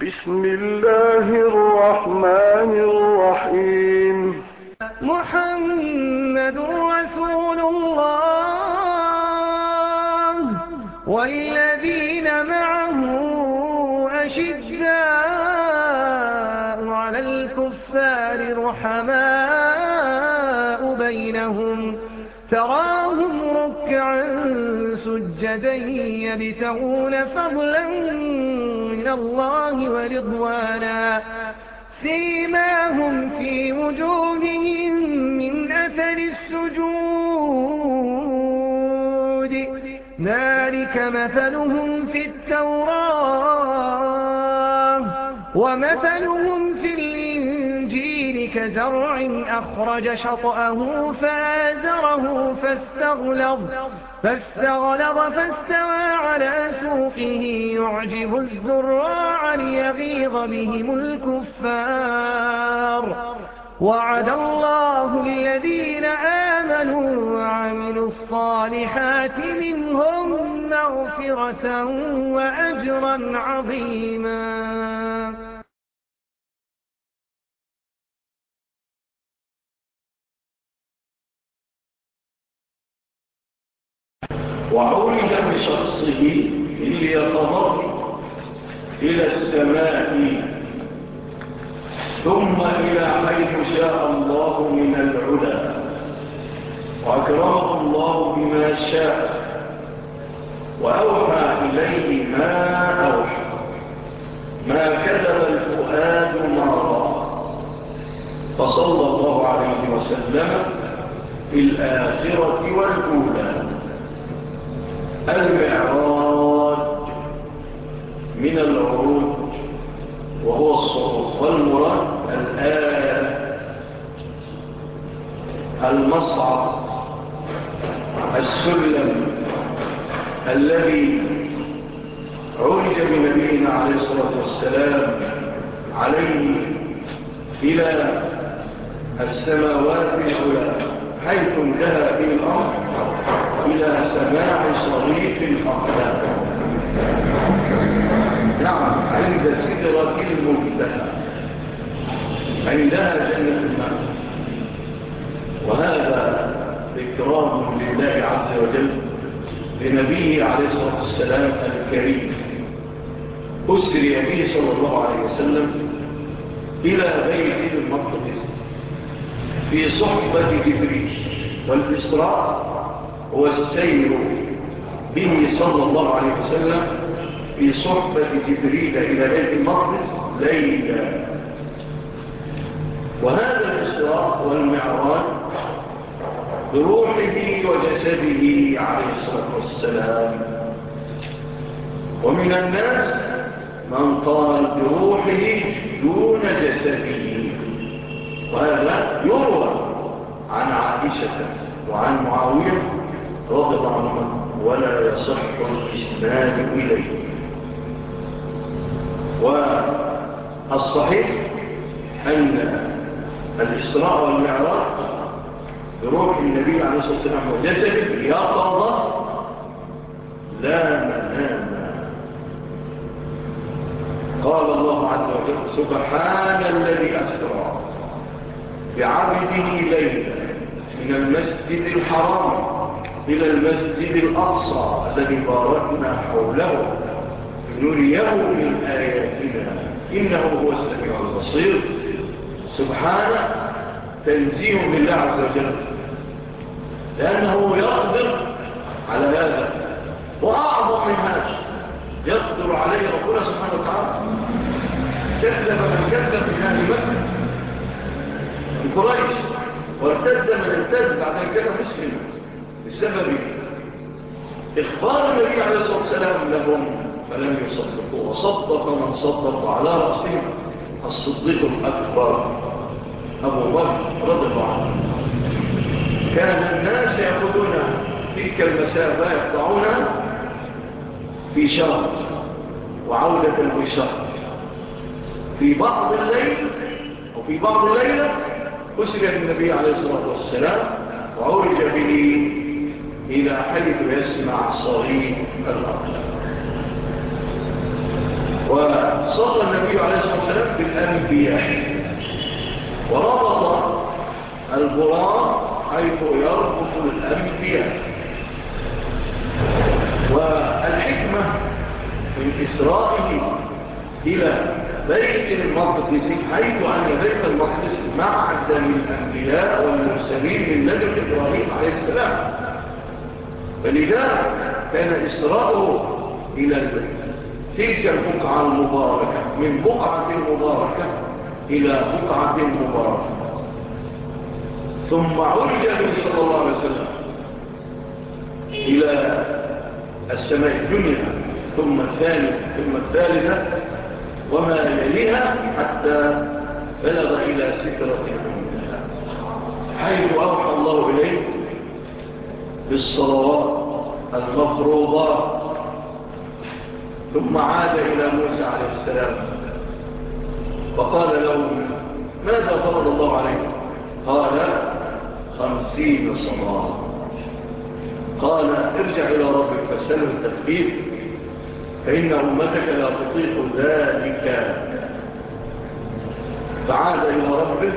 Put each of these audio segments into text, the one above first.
بسم الله الرحمن الرحيم. محمد رسول الله والذين معه أشداء على الكفار رحماء بينهم تراهم ركعا سجدا يبتغون فضلا من الله ورضوانا سيماهم في وجوههم من أثر السجود ذلك مثلهم في التوراة ومثلهم في الإنجيل كزرع أخرج شطأه فآزره فاستغلظ فاستوى على سوقه يعجب الزراع ليغيظ بهم الكفار وعد الله الذين آمنوا وعملوا الصالحات منهم مغفرة وأجرا عظيما. وعرج بشخصه اليقظة إلى السماء ثم إلى حيث شاء الله من العلا وأكرمه الله بما شاء وأوحى إليه ما أوحى ما كذب الفؤاد ما رأى فصلى الله عليه وسلم في الآخرة والأولى. المعراج من العروج وهو الصعود والمراد الآن المصعد السلم الذي عرج بنبينا عليه الصلاة والسلام عليه إلى السماوات العلى حيث انتهى به الأمر إلى سماع صريف الأقلام. نعم، عند سدرة المنتهى عندها جنة الماء. وهذا إكرام لله عز وجل لنبيه عليه الصلاة والسلام الكريم أسري به صلى الله عليه وسلم إلى بيت المقدس في صحبة جبريل. والإسراء هو السير به صلى الله عليه وسلم في صحبة جبريل إلى بيت المقدس ليلا. وهذا الإسراء والمعراج بروحه وجسده عليه الصلاة والسلام. ومن الناس من قال بروحه دون جسده، وهذا يروى عن عائشة وعن معاوية رضي الله عنهما ولا يصح الإسناد إليه. والصحيح أن الإسراء والمعراج بروح النبي عليه الصلاة والسلام وجسده يقظة لا منام. قال الله عز وجل سبحان الذي أسرى بعبده ليلا من المسجد الحرام إلى المسجد الأقصى الذي باركنا حوله لنريه من آياتنا إنه هو السميع البصير. سبحانه تنزيه لله عز وجل لأنه يقدر على هذا، وأعظم من هذا يقدر عليه ربنا سبحانه وتعالى. كذب من كذب من أهل مكة من قريش وارتد من ارتد بعد أن كان مسلم بسبب إخبار النبي عليه الصلاة والسلام لهم فلم يصدقوا، وصدق من صدق على رأسهم الصديق الأكبر أبو بكر رضي الله عنه. كان الناس يأخذون تلك المسافة يقطعونها في شهر وعودة بشهر. في بعض الليل أو في بعض الليلة أسري النبي عليه الصلاة والسلام وعرج به إلى حيث يسمع صريف الأقلام. وصلى النبي والسلام بالأنبياء، وربط البراق حيث يربط الأنبياء. والحكمة من إسرائه إلى بيت المقدس حيث أن بيت المقدس معدن الأنبياء والمرسلين من لدن إبراهيم عليه السلام، فلذا كان إسراءه إلى تلك البقعة المباركة، من بقعة مباركة إلى بقعة مباركة. ثم عرج به صلى الله عليه وسلم إلى السماء الدنيا، ثم الثانية، ثم الثالثة، وما يليها، حتى بلغ إلى سدرة المنتهى حيث أوحى الله إليه بالصلوات المفروضات. ثم عاد إلى موسى عليه السلام فقال له: ماذا فرض الله عليك؟ قال: 50 صلاة. قال: ارجع إلى ربك فاسأله التخفيف فإن أمتك لا تطيق ذلك. فعاد إلى ربه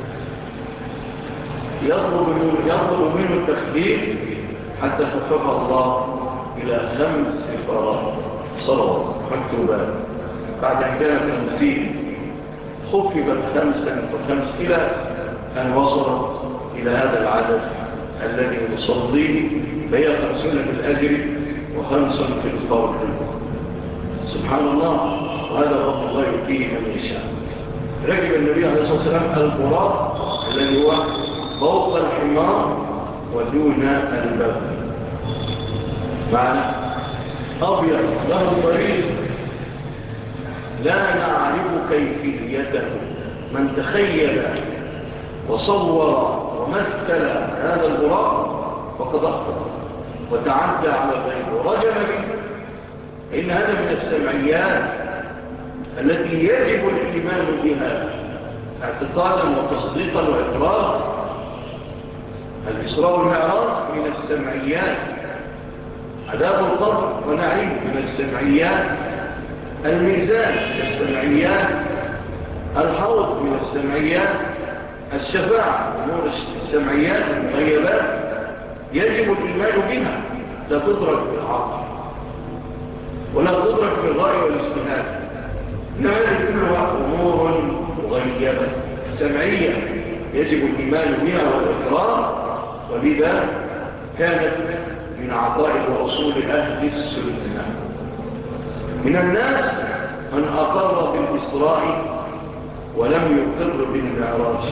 يطلب منه التخفيف حتى خففه الله إلى 5 صلوات مكتوبات. بعد أن كانت 50 خففت 5 إلى أن وصلت إلى هذا العدد الذي نصليه، فهي 50 في الأجر و5 في الفرد. سبحان الله، وهذا فضل الله يؤتيه من يشاء. ركب النبي عليه الصلاة والسلام البراق الذي هو فوق الحمار ودون الباب، معنى أبيض له طريق لا نعرف كيفيته. من تخيل وصور ومثل هذا البراق فقد أخطأ وتعدى على الغيب ورجم به. إن هذا من السمعيات التي يجب الإيمان بها اعتقادا وتصديقا وإقرارا. الإسراء والمعراج من السمعيات، عذاب القبر ونعيم من السمعيات، الميزان من السمعيات، الحوض من السمعيات، الشفاعة أمور السمعيات المغيبات يجب الإيمان بها، لا تدرك بالعقل ولا تدرك بالرأي والاجتهاد. إن هذه كلها أمور مغيبة سمعية يجب الإيمان بها والإقرار، ولذا كانت من عقائد وأصول أهل السنة. من الناس من أقر بالإسراء ولم يقر بالمعراج،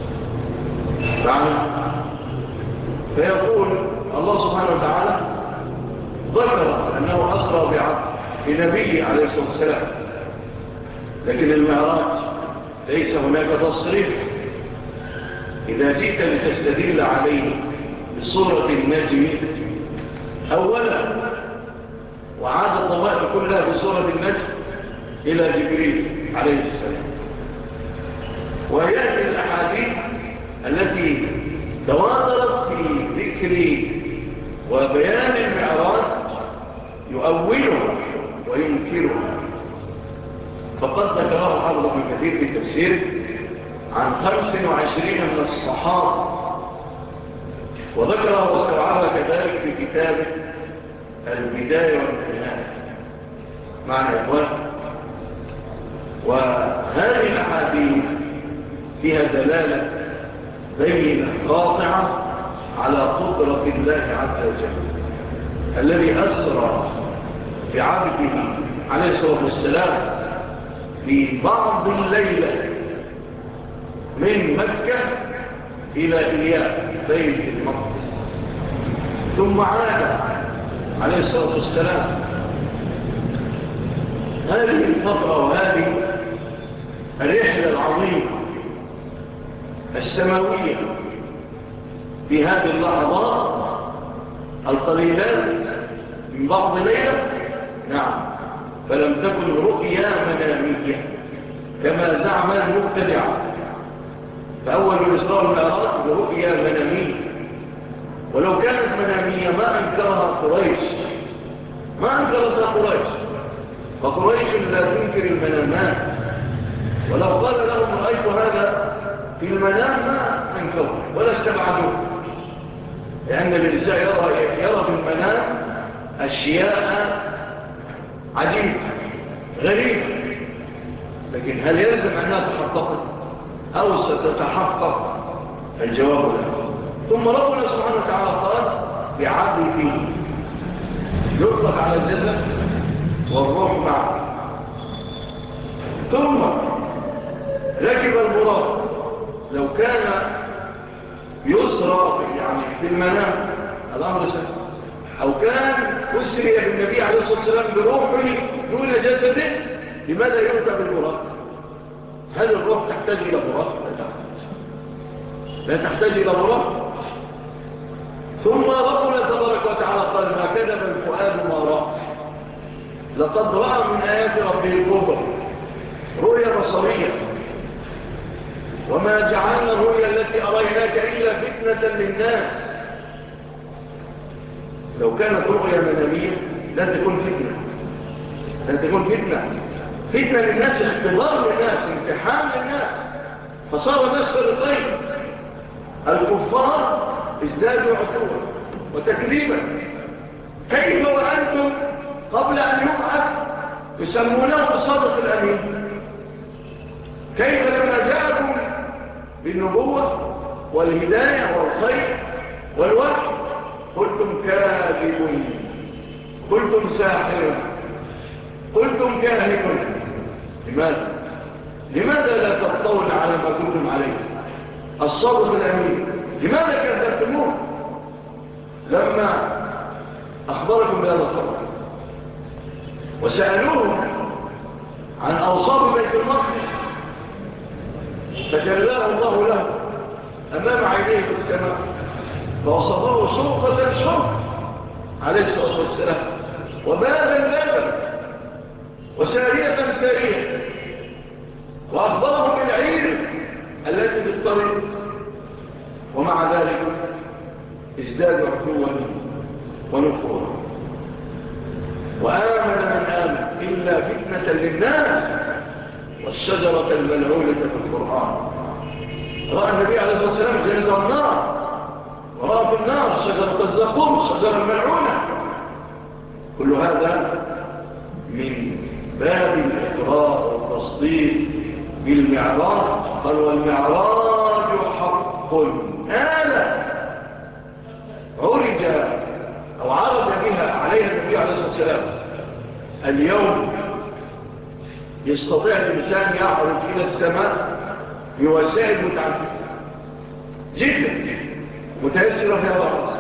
فيقول الله سبحانه وتعالى ذكر أنه أسرى بنبيه عليه الصلاة والسلام، لكن المعراج ليس هناك تصريف. إذا جئت لتستدل عليه بصورة النجم أولا، وعاد الضوائر كلها بصورة النجم إلى جبريل عليه السلام، ويأتي الأحاديث التي تواترت في ذكر وبيان المعراج يؤولها وينكرها. فقد ذكره حافظ ابن كثير في التفسير عن 25 من الصحابة، وذكرها واستوعبها كذلك في كتابه البداية والنهاية. معنى إخوان، وهذه الأحاديث فيها دلالة بينة قاطعة على قدرة الله عز وجل الذي أسرى بعبده عليه الصلاة والسلام في بعض الليلة من مكة إلى إياب بيت المقدس، ثم عاد عليه الصلاة والسلام. هذه الفترة وهذه الرحلة العظيمة السماوية في هذه اللحظات القليلات من بعض ليلة، نعم، فلم تكن رؤيا منامية كما زعم المبتدع. فأول الإسراء والمعراج برؤيا منامية، ولو كانت منامية ما أنكرها قريش، ما أنكرتها قريش، فقريش لا تنكر المنامات، ولو قال لهم رأيت هذا في المنام ما أنكروا ولا استبعدوه، لأن الإنسان يرى في المنام أشياء عجيبة غريبة، لكن هل يلزم أنها تحققت أو ستتحقق؟ الجواب لا. ثم ربنا سبحانه وتعالى قال بعدل فيه يطلق على الجسد والروح معه. ثم ركب البراق، لو كان يسرى يعني في المنام الأمر سهل، أو كان أسري بالنبي عليه الصلاة والسلام بروحه دون جسده، لماذا يركب البراق؟ هل الروح تحتاج إلى براق؟ لا تحتاج إلى براق. ثم ربنا تبارك وتعالى قال ما كذب الفؤاد ما رأى، لقد رأى من آيات ربه الكبرى رؤيا بصرية، وما جعلنا الرؤيا التي أريناك إلا فتنة للناس. لو كانت رؤيا منامية لا تكون فتنة، لا تكون فتنة للناس، اختبار للناس، امتحان للناس، فصار الناس فريقين، الكفار ازدادوا عتوا وتكذيبا. كيف وأنتم قبل أن يبعث يسمونه الصادق الأمين؟ كيف لما جاءكم بالنبوة والهداية والخير والوحي قلتم كاذب، قلتم ساحر، قلتم كاهن؟ لماذا لا تبطون على ما كنتم عليه؟ الصادق الأمين لماذا كذبتموه لما أخبركم بهذا الخبر؟ وسألوه عن أوصاف بيت المقدس فجلاه الله له أمام عينيه في السماء، فوصفه شرقة عليه الصلاة والسلام، وبابا وسارية سارية، وأخبرهم بالعير التي في الطريق، ومع ذلك ازدادوا عتوا ونفورا. وآمن من آمن إلا فتنة للناس والشجرة الملعونة في القرآن. رأى النبي عليه الصلاة والسلام جنة النار، ورأى في النار شجرة الزقوم، الشجرة الملعونة. كل هذا من باب الإقرار والتصديق بالمعراج. قال والمعراج حق، آلة عرج أو عرج بها عليها النبي عليه الصلاة والسلام. اليوم يستطيع الإنسان يعرج إلى السماء بوسائل متعددة جدا متأثرة في هذا العصر.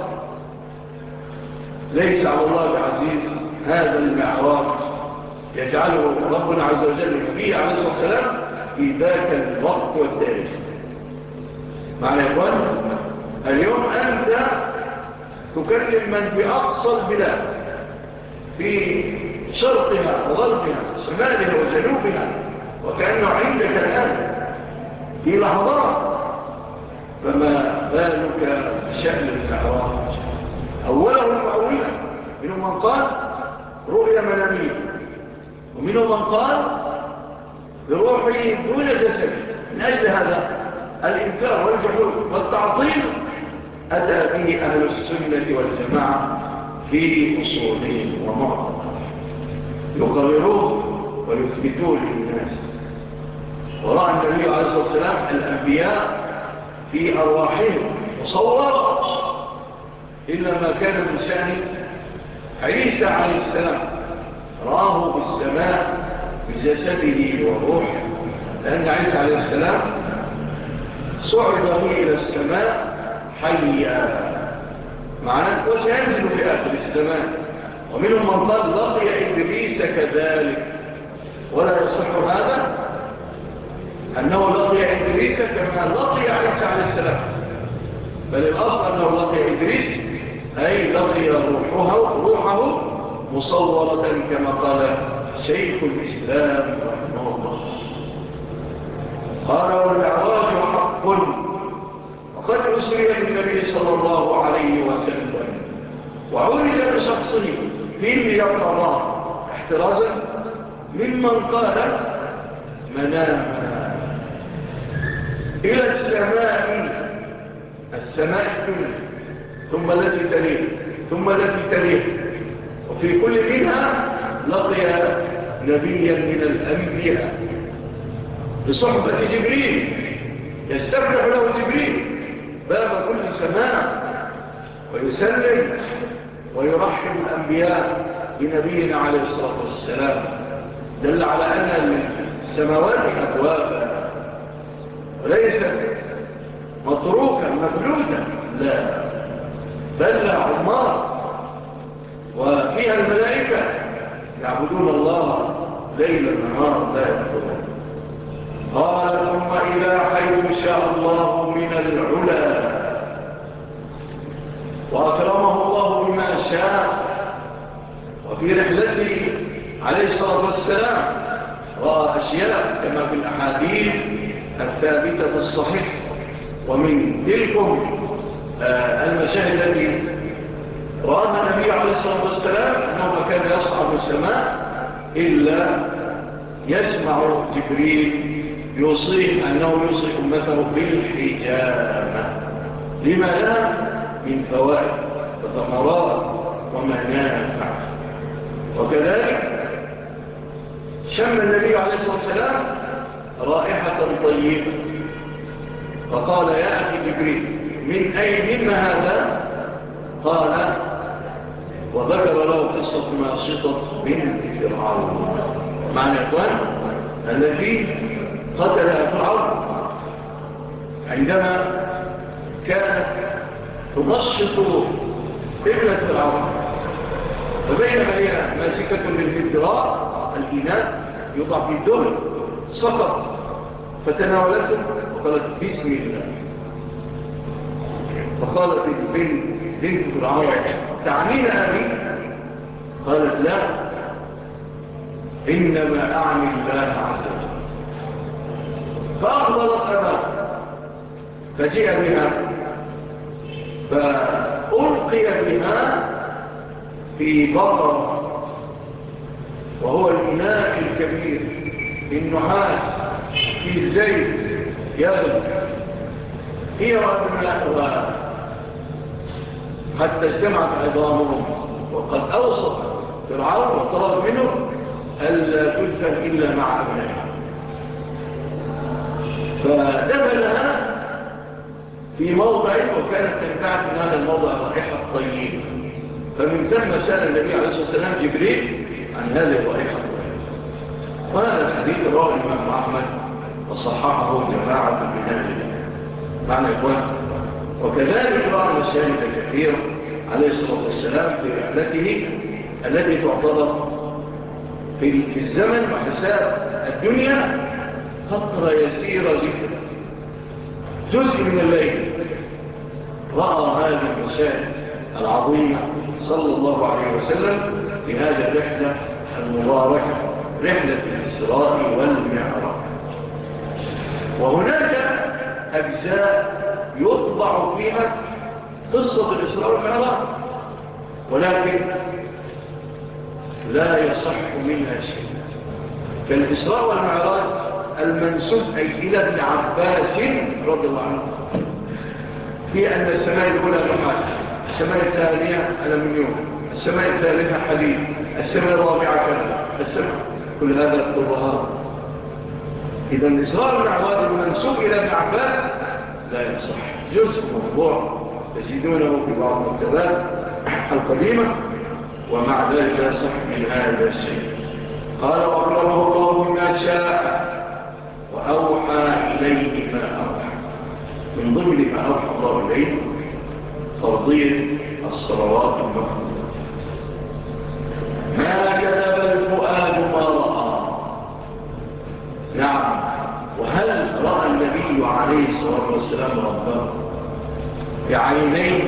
ليس على الله بعزيز هذا المعراج يجعله ربنا عز وجل النبي عليه الصلاة والسلام في ذاك الوقت والتاريخ. معنى يا إخوان اليوم أنت تكلم من في أقصى البلاد، في شرقها وغربها، شمالها وجنوبها، وكأنه عندك الآن في لحظات. فما بالك بشأن المعراج؟ أولهم مؤولة، منهم من قال رؤيا منامية، ومنهم من قال بروحه دون جسد. من أجل هذا الإنكار والجحود والتعطيل أتى به أهل السنة والجماعة في أصولهم ومعظمهم، يقررون ويثبتون للناس. ورأى النبي عليه الصلاة والسلام الأنبياء في أرواحهم مصورة، إلا ما كان من شأن عيسى عليه السلام، راه بالسماء بجسده وروحه، لأن عيسى عليه السلام صعد به إلى السماء حيا معنا، وسينزل في آخر الزمان. ومنهم من قال لقي إدريس كذلك، ولا يصح هذا أنه لقي إدريس كما لقي عيسى عليه السلام، بل الأصل أنه لقي إدريس أي لقي روحه مصورة كما قال شيخ الإسلام رحمه الله. قال والمعراج حق، وقد أسري بالنبي صلى الله عليه وسلم وعرج بشخصه في اليقظة احترازا ممن قال مناما إلى السماء الدنيا، ثم التي تليه، ثم التي تليه، وفي كل منها لقي نبيا من الأنبياء بصحبة جبريل، يستفتح له جبريل باب كل سماء ويسلم ويرحب الأنبياء بنبينا عليه الصلاة والسلام. دل على أن السماوات أبوابا وليست مطروكا مفلوتا، لا، بل عمار، وفيها الملائكة يعبدون الله ليلا نهارا لا يفترون. قال ثم إلى حيث شاء الله من العلا، وأكرمه الله بما شاء. وفي رحلته عليه الصلاة والسلام رأى أشياء كما في الأحاديث الثابتة في الصحيح. ومن تلكم المشاهد التي رآها النبي عليه الصلاة والسلام أنه ما كان يصعد السماء إلا يسمع جبريل يوصيه أنه يوصي أمته بالحجامة لما لها من فوائد وثمرات ومنافع. وكذلك شم النبي عليه الصلاة والسلام رائحة طيبة فقال يا أخي جبريل من أين مما هذا؟ قال وذكر له قصة ماشطة بنت فرعون، معنى إخوان التي قتلها فرعون عندما كانت تمشط ابنة فرعون، فبينما هي ماسكة للمدراء الإناء يضع في الدهن سقط فتناولته وقالت بسم الله. فقالت بنت فرعون تعنين أبي؟ قالت لا، إنما أعني الله عز وجل. فأخبرت أباه فجيء بها فألقي بها في بطر، وهو الإناء الكبير النحاس في الزيت يغلب هي وابنائها حتى اجتمعت عظامهم. وقد أوصف فرعون وطلب منه ألا تدفن إلا مع أبنائها، فدفنها في موضع وكانت تنفعت من هذا الموضع رائحة طيبة. فمن ثم سأل النبي عليه الصلاة والسلام جبريل عن هذه الرائحة الطيبة. وهذا الحديث رواه الإمام أحمد وصححه جماعة من أهل العلم. معنى إخوان وكذلك رأى مشاهد كثيرة عليه الصلاة والسلام في رحلته التي تعتبر في الزمن وحساب الدنيا فترة يسيرة جدا، جزء من الليل. رأى هذه المشاهد العظيمة صلى الله عليه وسلم في هذه الرحلة المباركة، رحلة الإسراء والمعراج. وهناك أجزاء يطبع فيها قصة الإسراء والمعراج، ولكن لا يصح منها شيء. فالإسراء والمعراج المنسوب أي إلى ابن عباس رضي الله عنه في أن السماء الأولى نحاس، السماء الثانية ألمنيوم، السماء الثالثة حديد، السماء الرابعة كذا، السماء كل هذا الطبهات. إذا الإسراء والمعراج المنسوب إلى ابن عباس لا يصح، جزء موضوع تجدونه في بعض المكتبات القديمة، ومع ذلك لا يصح من هذا الشيء. قال وأكرمه الله ما شاء وأوحى إليه ما أوحى. من ضمن ما أوحى الله إليه فرضية الصلوات المفروضة. ما كذب الفؤاد ما رأى. نعم، وهل رأى النبي عليه الصلاة والسلام ربه بعينيه؟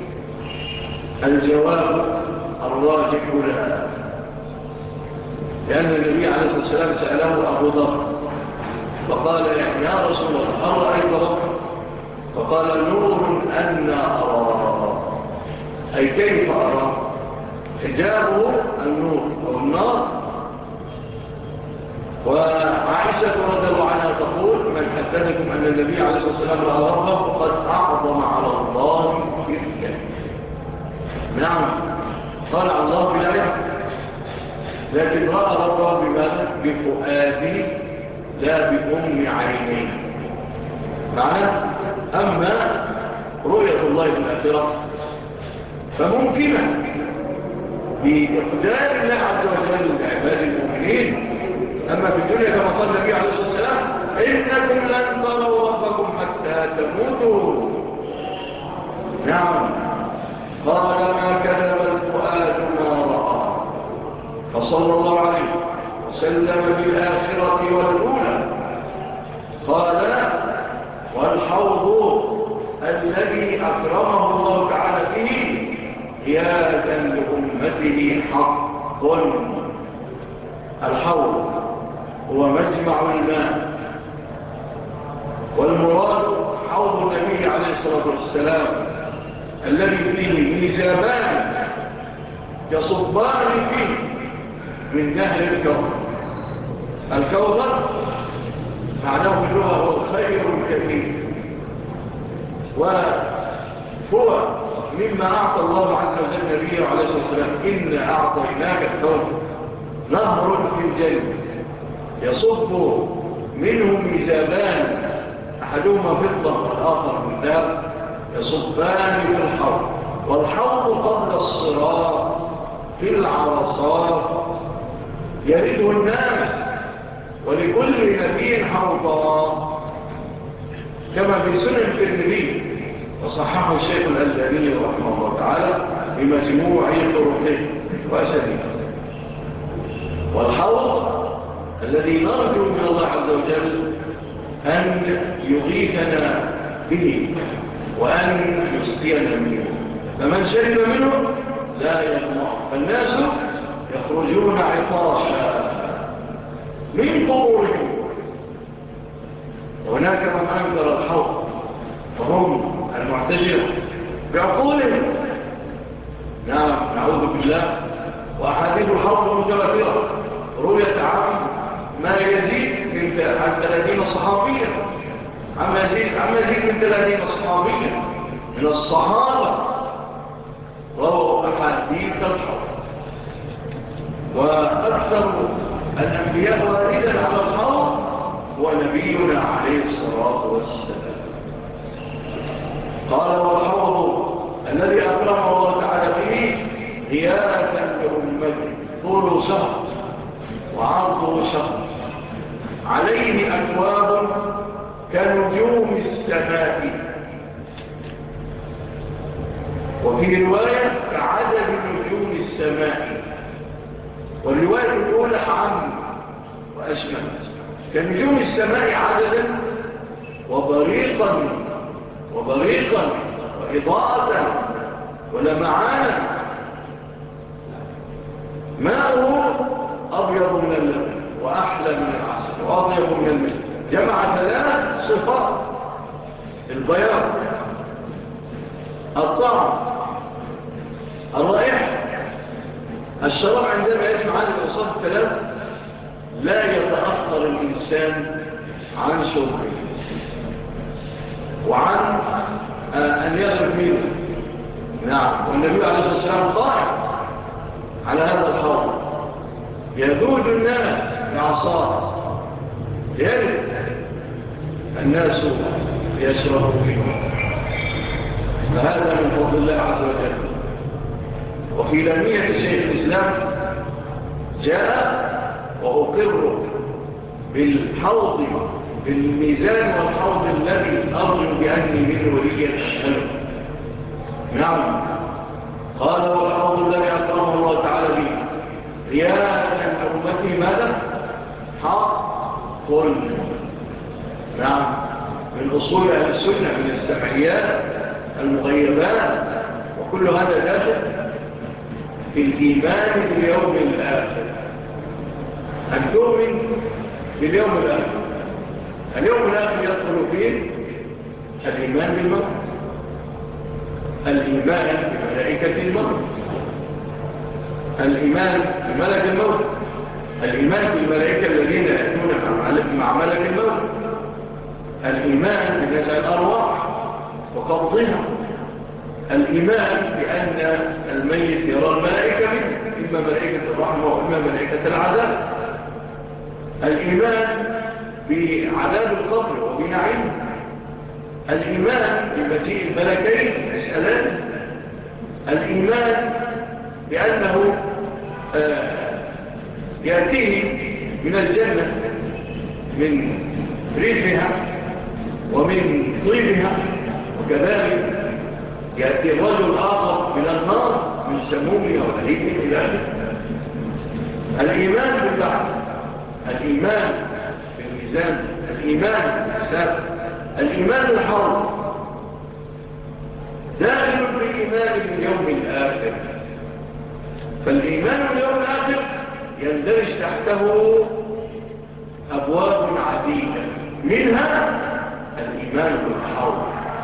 الجواب الراجح لا، لأن النبي عليه الصلاة والسلام سأله أبو ذر فقال يا رسول الله هل رأيت ربك؟ فقال نور أنا أرى، أي كيف أرى؟ حجابه النور أو النار. وعائشة رضي الله عنها تقول من حدثكم أن النبي عليه الصلاة والسلام رأى ربه فقد أعظم على الله شركا. نعم قال على الله بلا علم، لكن رأى ربه بماذا؟ بفؤاده لا بأم عينيه. معنى أما رؤية الله في الآخرة فممكنة بإقدار الله عز وجل لعباد المؤمنين. أما في الدنيا كما قال النبي عليه الصلاة والسلام إنكم لن تروا ربكم حتى تموتوا. نعم قال ما كذب الفؤاد ما رأى. فصلى الله عليه وسلم بالآخرة والأولى. قال والحوض الذي أكرمه الله تعالى فيه قيادا لأمته حق. الحوض هو مجمع الماء، والمراد حوض النبي عليه الصلاة والسلام الذي فيه ميزابان يصبان فيه من نهر الكوثر. الكوثر معناه باللغة هو الخير الكثير، وهو مما أعطى الله عز وجل نبيه عليه الصلاة والسلام إن أعطيناك الكوثر نهر في الجنة يصب منه ميزابان أحدهما فضة والآخر من ذهب يصبان في الحوض. والحوض قبل الصراط في العرصات يرده الناس، ولكل نبي حوضا كما في سنن الترمذي وصححه الشيخ الألباني رحمه الله تعالى بمجموع طرقه وأسانيده. والحوض الذي نرجو من الله عز وجل أن يغيثنا به وأن يسقينا منه، فمن شرب منه لا يطمع. فالناس يخرجون عطاشا من قبورهم. وهناك من أنكر الحوض فهم المعتزلة بعقولهم. نعم نعوذ بالله. وأحاديث الحوض متواترة رؤية عن ما يزيد عن 30 صحابيا، عما يزيد من 30 صحابيا من الصحابة رووا أحاديث الحوض. وأكثر الأنبياء واردا على الحوض هو نبينا عليه الصلاة والسلام. قال والحوض الذي أكرمه الله تعالى فيه غياثا لأمته طول شهر وعرضه شهر، عليه أكواب كنجوم السماء، وفي رواية كعدد نجوم السماء. والرواية الأولى أعم وأشمل. كنجوم السماء عددا وبريقا وإضاءة ولمعانا. ماءه أبيض من اللبن وأحلى من العسل وأطيب من المسك. جمع 3 صفات: البياض، الطعم، الرائحة. الشراب عندما يسمع هذه الأوصاف 3 لا يتأخر الإنسان عن شربه وعن أن يغرب منه. نعم. والنبي عليه الصلاة والسلام قائم على هذا الحوض يذود الناس بعصاه يرد الناس يشربوا فيه. فهذا من فضل الله عز وجل. وفي لمية شيخ الإسلام جاء وأقر بالحوض بالميزان والحوض الذي أرجو بأني من وليا أشهله. نعم. قال والحوض الذي أكرمه الله تعالى به رياء أمتي ماذا؟ حق. نعم. من أصول أهل السنة من السمعيات المغيبات، وكل هذا داخل في الإيمان باليوم الآخر. أن تؤمن باليوم الآخر. اليوم الآخر يدخل فيه الإيمان بالموت، الإيمان بملائكة الموت، الإيمان بملك الموت، الإيمان بالملائكة الذين يأتون مع ملك الموت، الإيمان بنزع الأرواح وقبضها، الإيمان بأن الميت يرى الملائكة منه، إما ملائكة الرحمة وإما ملائكة العذاب، الإيمان بعذاب القبر وبنعيمه، الإيمان بمجيء الملكين يسألان، الإيمان بأنه يأتيه من الجنة من ريحها ومن طيبها، وكذلك يأتي الرجل آخر من النار من سمومها ولهيبها إلى آخره. الإيمان بالبعث، الإيمان بالميزان، الإيمان بالحساب، الإيمان بالحرب، دائما بالإيمان باليوم الآخر. فالإيمان باليوم الآخر يندرج تحته أبواب عديدة، منها الإيمان بالحرب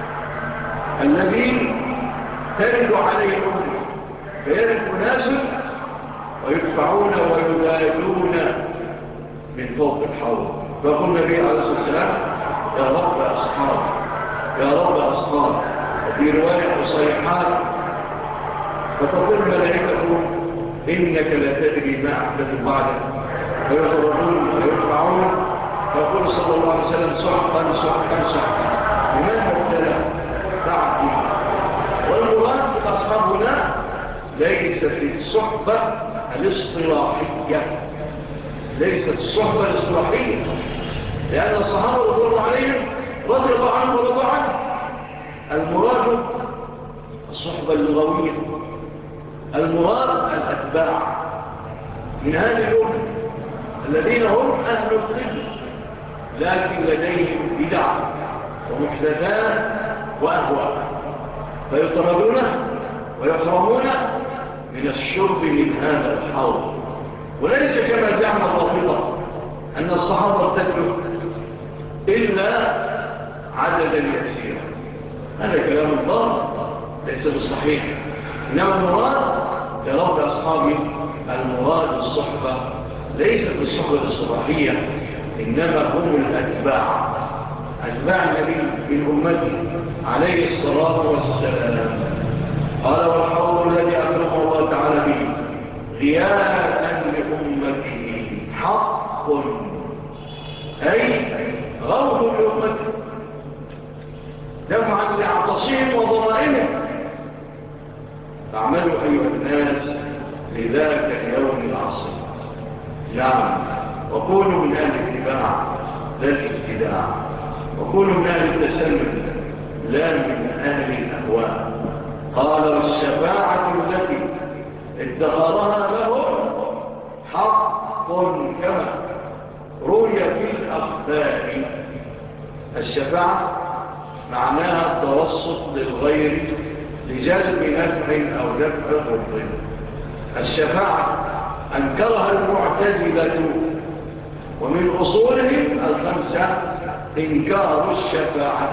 الذي ترد عليه الأمة، فيرد ناس ويدفعون ويبادون من فوق الحوض. فقل النبي عليه الصلاة والسلام: يا رب أصحاب، يا رب أصحاب. وفي رواية صحيحات: فتقول الملائكة: إنك لا تدري ما أحدث بعدك، ويخرجون ويرفعون. فيقول صلى الله عليه وسلم: سحقا سحقا سحقا، لماذا ابتلى تعطي؟ والمراد بالأصحاب هنا ليست الصحبة الاصطلاحية، ليست الصحبة الاصطلاحية، لأن الصحابة رضي الله عليهم رضي الله عنهم ورضوا عنه. المراد الصحبة اللغوية، المراد الأتباع من هذه الأمة الذين هم أهل القبل، لكن لديهم بدع ومحدثات وأهواء، فيطردون ويحرمون من الشرب من هذا الحوض. وليس كما زعم الرافضة أن الصحابة ارتدوا إلا عددا يسيرا، هذا كلام الله ليس بالصحيح. إنما المراد لرب أصحابي، المراد الصحبة ليست بالصحبة الصباحية، إنما هم الأتباع، أتباع النبي من أمته عليه الصلاة والسلام. قال: والحوض الذي أكرمه الله تعالى به غياثا لأمته حق، أي غوث لأمته، دفعا لعطشهم وضرائهم. فاعملوا أيها الناس لذاك اليوم العصر. نعم، وكونوا من أهل الاتباع لا الابتداع، وكونوا من أهل التسلم لا من أهل الأهواء. قال: والشفاعة التي ادخرها لهم حق، كما روي في الأخبار. الشفاعة معناها التوسط للغير لجلب نفع أو دفع ضر. الشفاعة أنكرها المعتزلة، ومن أصولهم الخمسة إنكار الشفاعة،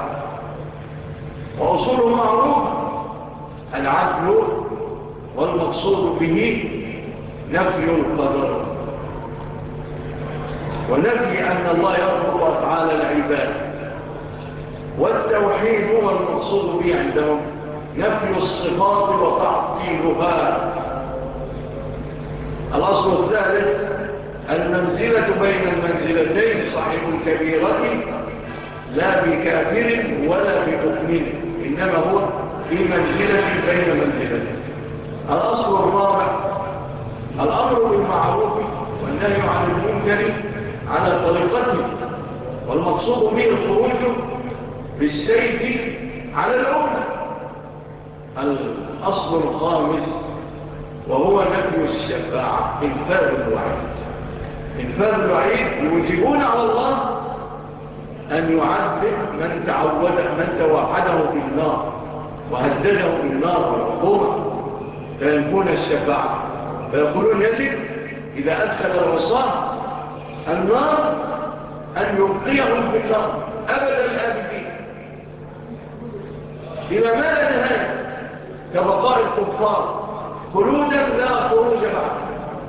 وأصول معروف: العدل، والمقصود به نفي القدر، ونفي أن الله يرفض أفعال العباد. والتوحيد والمقصود به عندهم نفي الصفات وتعطيلها. الأصل الثالث: المنزلة بين المنزلتين، صاحب الكبيرة لا بكافر ولا بمؤمن، إنما هو في منزلة بين منزلتين. الأصل الرابع: الأمر بالمعروف والنهي عن المنكر على طريقته، والمقصود به الخروج بالسيف على الأمة. الأصل الخامس وهو نفي الشفاعة، إنفاذ الوعيد. إنفاذ الوعيد يوجبون على الله أن يعذب من توعده بالنار وهدده بالنار والعقوبة، فينفون الشفاعة، فيقولون يجب إذا أدخل العصاة النار أن يبقيهم في النار أبدا الآبدين إلى ما لا نهاية، كبقاء الكفار خلودا لا خروج بعد.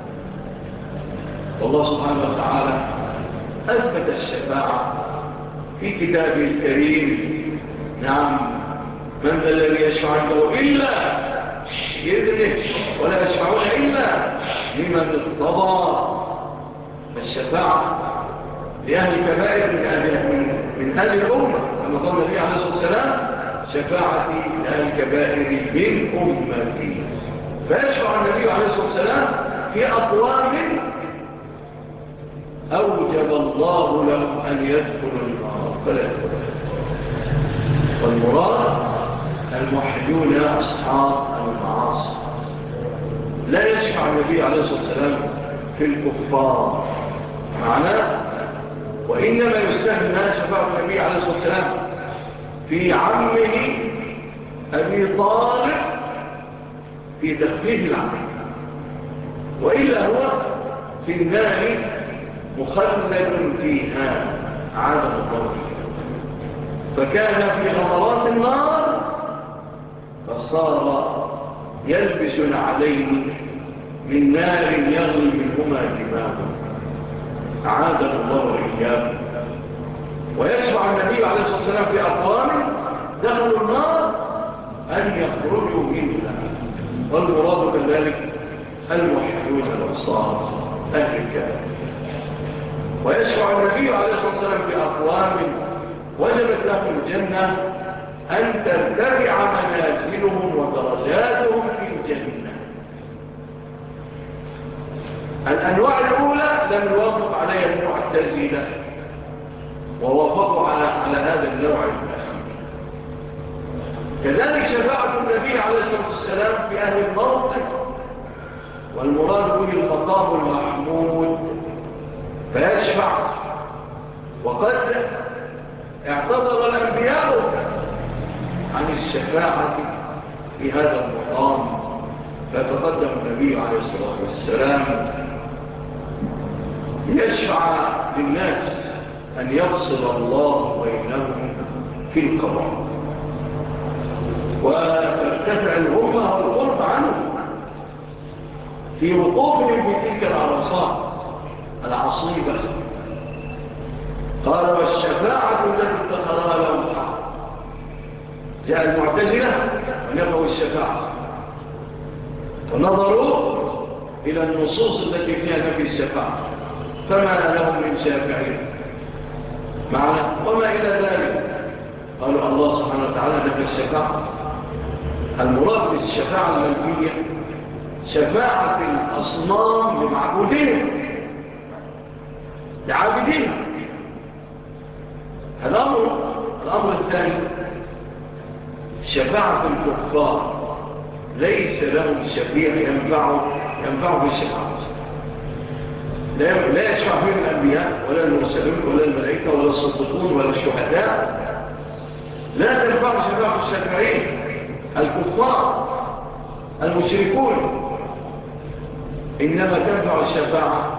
والله سبحانه وتعالى أثبت الشفاعة في كتابه الكريم. نعم، من ذا الذي يشفع عنده إلا بإذنه ولا يشفعون إلا لمن ارتضى. الشفاعة لأهل الكبائر من أهل الأمة، كما قال النبي عليه الصلاة والسلام: شفاعتي لأهل الكبائر من أمتي. فيشفع النبي عليه الصلاة والسلام في أقوام أوجب الله لهم أن يدخلوا النار فلا يدخلوا. والمراد الموحدون أصحاب المعاصي. لا يشفع النبي عليه الصلاة والسلام في الكفار معناه، وإنما يستثنى شفاعة النبي عليه الصلاة والسلام في عمه أبي طالب في تخفيف العمل، وإلا هو في النار مخلد فيها عادة الله. فكان في غمرات النار فصار يلبس عليه من نار يغلي منهما دماغه، أعاذنا الله وإياه. ويشفع النبي عليه الصلاة والسلام في أقوام دخلوا النار أن يخرجوا منها، والمراد كذلك الموحدون الأنصار أهل الكلام. ويشفع النبي عليه الصلاة والسلام في أقوام وجبت لهم الجنة أن ترتفع منازلهم ودرجاتهم في الجنة. الأنواع الأولى لم يوافق عليها المعتزلة، ووافقوا على هذا النوع الأخير. كذلك شفاعة النبي عليه الصلاة والسلام في أهل الموقف، والمراد به المقام المحمود، فيشفع. وقد اعتذر الأنبياء عن الشفاعة في هذا المقام، فتقدم النبي عليه الصلاة والسلام يشفع للناس أن يفصل الله بينهم في القضاء، وترتفع الغمة والقرب عنه في وقوفهم في تلك العرصات العصيبة. قال: والشفاعة التي ادخرها لهم حق. جاء المعتزلة ونفوا الشفاعة، ونظروا إلى النصوص التي فيها نفي الشفاعة، فما لهم من شافعين معنا وما إلى ذلك. قالوا الله سبحانه وتعالى نفي الشفاعة. المراد بالشفاعة المنفية شفاعة الأصنام لمعبودين لعابدين. الأمر الثاني شفاعة الكفار، ليس لهم شفيع ينفع بالشفاعة. لا يشفع فيهم الأنبياء ولا المرسلون ولا الملائكة ولا الصديقون ولا الشهداء. لا تنفع شفاعة الشافعين الكفار المشركون، إنما تنفع الشفاعة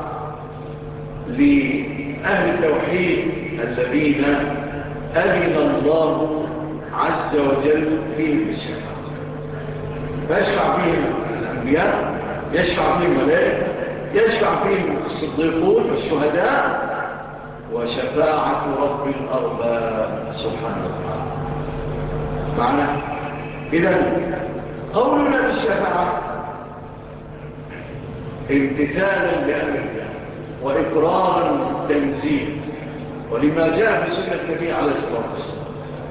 لأهل التوحيد الذين أذن الله عز وجل فيهم بالشفاعة، فيشفع فيهم الأنبياء، يشفع فيهم الملائكة، يشفع فيهم الصديقون والشهداء، وشفاعة رب الأرباب سبحانه وتعالى معنا. إذن قولنا بالشفاعة امتثالا لأمر الله وإقرارا بالتنزيل ولما جاء في سنة النبي عليه الصلاة والسلام.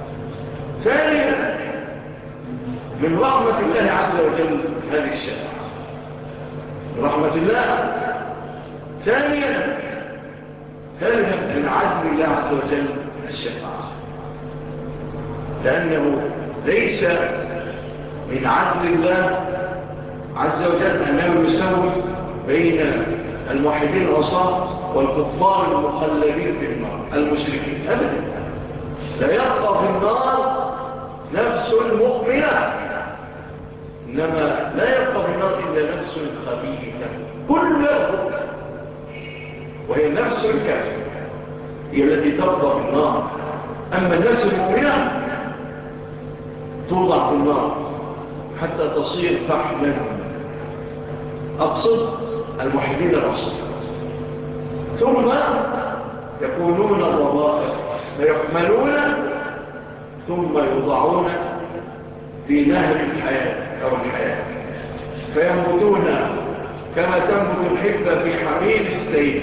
ثانيا من رحمة الله عز وجل هذه الشفاعة، من رحمة الله. ثالثا من عدل الله عز وجل الشفاعة، لأنه ليس من عدل الله عز وجل أنه يسوي بين الموحدين العصاة والكفار المخلدين في النار المشركين أبدا. لا يبقى في النار نفس مؤمنة، إنما لا يبقى في النار إلا نفس خبيثة كله، وهي نفس الكافر هي التي تبقى في النار. أما النفس المؤمنة توضع في النار حتى تصير فحما. أقصد الموحدين الرسول، ثم يكونون الربائع فيحملون ثم يوضعون في نهر الحياة أو الحياة فينبتون كما تنبت الحبة في حميل السيل،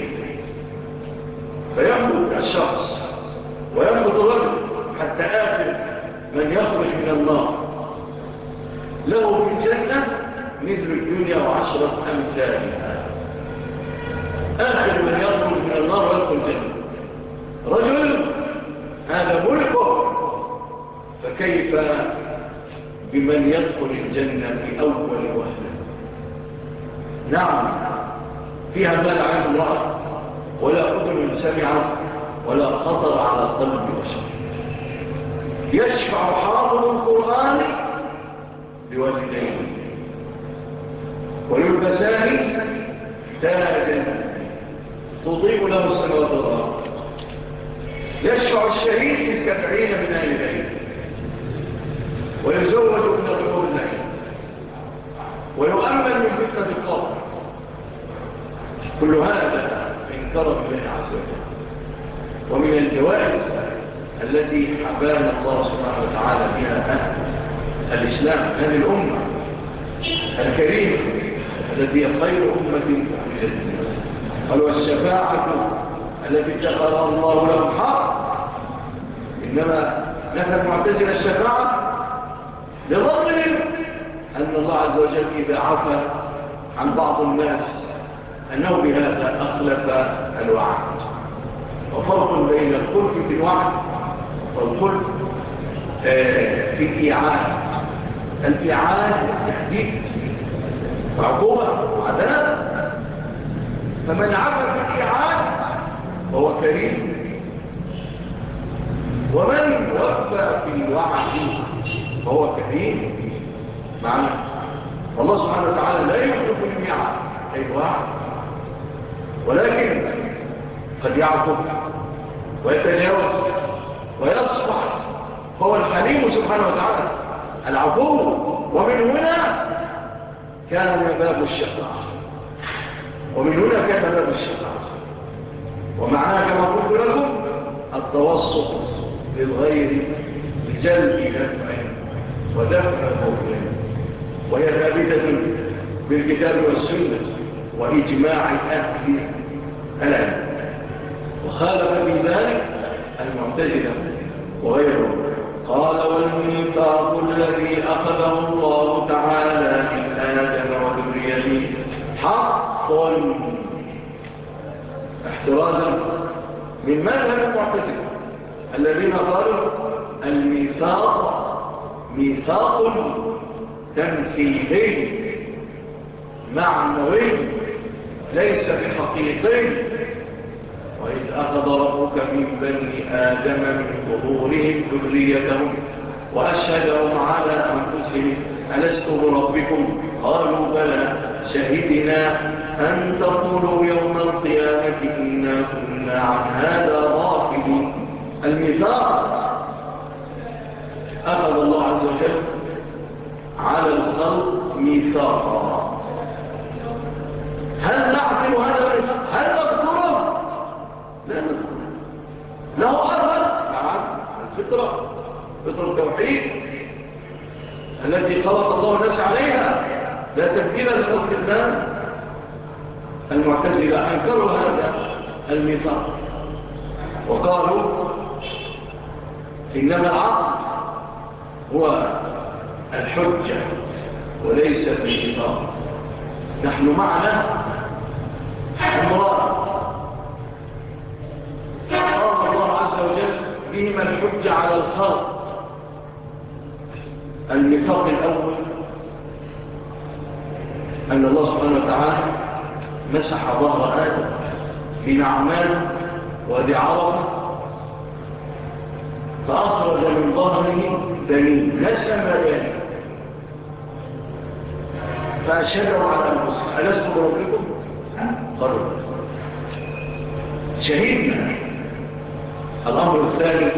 فينبت الشخص وينبت الرجل حتى آخر من يخرج من النار له في الجنة مثل الدنيا و10 أمثالها. آخر من يخرج من النار ويدخل الجنة رجل هذا ملكه، فكيف بمن يدخل الجنة في أول وهلة؟ نعم فيها ما لا عين امرأة ولا أذن سمعت ولا خطر على قلب بشر. يشفع حافظ القرآن بوالديه ويلبسان تاجا تضيء له السماوات والأرض. يشفع الشهيد في 70 من أهل العلم ويزوج من الحور العين ويؤمن من فتنة القبر. كل هذا من كرم الله عز وجل ومن الجوائز التي حبانا الله سبحانه وتعالى بها أهل الإسلام، هذه الأمة الكريمة التي هي خير أمة أخرجت للناس. قال والشفاعة التي اتخذها الله لهم حق. إنما نفى المعتزلة الشفاعة لظنهم أن الله عز وجل إذا عفى عن بعض الناس أنه بهذا أخلف الوعد. وفرق بين الخلف في الوعد والخلف في الإيعاد. الإيعاد تحديد عقوبة وعذاب، فمن عفى في الإيعاد فهو كريم، ومن وفى في الوعد فهو كريم. معنى الله سبحانه وتعالى لا يخلف الميعاد أي وعد، ولكن قد يعفو ويتجاوز ويصفح، فهو الحليم سبحانه وتعالى العفو. ومن هنا كان باب الشفاعة، ومعناه كما قلت لكم التوسط للغير بجلب نفع ودفع ضر، وهي ثابتة بالكتاب والسنة وإجماع أهل العلم. وخالف في ذلك المعتزلة وغيرهم. قال والميثاق الذي أخذه الله تعالى من آدم وذريته حق، احترازا من مذهب المعتزلة الذين قالوا الميثاق ميثاق تمثيلي معنوي ليس بحقيقي. وإذ أخذ ربك من بني آدم من ظهورهم ذريتهم وأشهدهم على أنفسهم ألست بربكم قالوا بلى شهدنا أن تقولوا يوم القيامة إنا كنا عن هذا غافلين. الميثاق أخذ الله عز وجل على الخلق ميثاقا. هل نعقل هذا الميثاق؟ هل نذكره؟ لا نذكره. له أثر؟ نعم، الفطرة، فطرة التوحيد التي خلق الله الناس عليها لا تبديل لخلق الله. المعتزلة أنكروا هذا الميثاق وقالوا إنما العقل هو الحجة وليس الميثاق. نحن معنا أمران قال الله عز وجل بهما الحجة على الخلق. الميثاق الأول أن الله سبحانه وتعالى مسح ظهر آدم بنعمان ودعاره فأخرج من ظهره بنين نسم بنين فأشهدوا على أنفسهم ألست بربكم؟ قالوا شهدنا. الأمر الثاني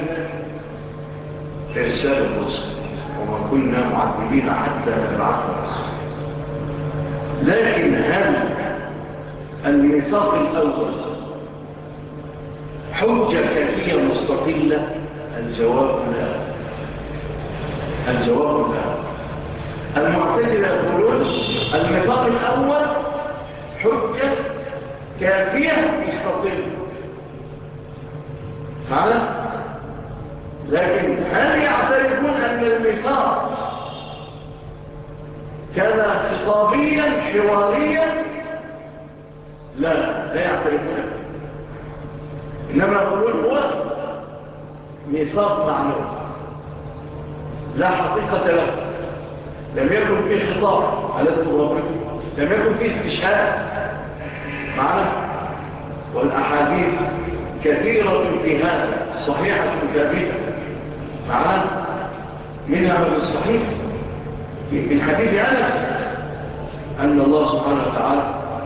إرسال الرسل وما كنا معذبين حتى نبعث رسولا. لكن هل الميثاق الأول حجة كافية مستقيمة وإلا الجواب لا. الجواب لا. المعتزلة يقولون الميثاق الأول حجة كافية مستقلة فعلا، لكن هل يعترفون أن الميثاق كان خطابيا حواريا؟ لا يعترفون، إنما يقولون هو ميثاق معنوي لا حقيقة له، لم يكن فيه خطاب ألست بربكم، لم يكن فيه استشهاد معنا. والأحاديث كثيرة في هذا صحيحة ثابتة معنا، منها من الصحيح من حديث أنس أن الله سبحانه وتعالى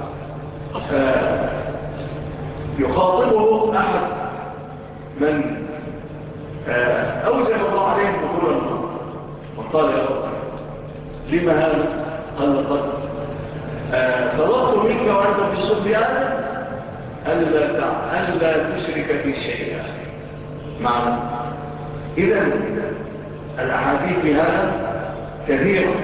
يخاطبه أحد من أوجب الله عليهم دخول النار، وقال يا رب لما هذا؟ قال قد طلبت منك وأنت في صلب آدم ألا تشرك في شيئا معنا. إذن الأحاديث في هذا كثيرة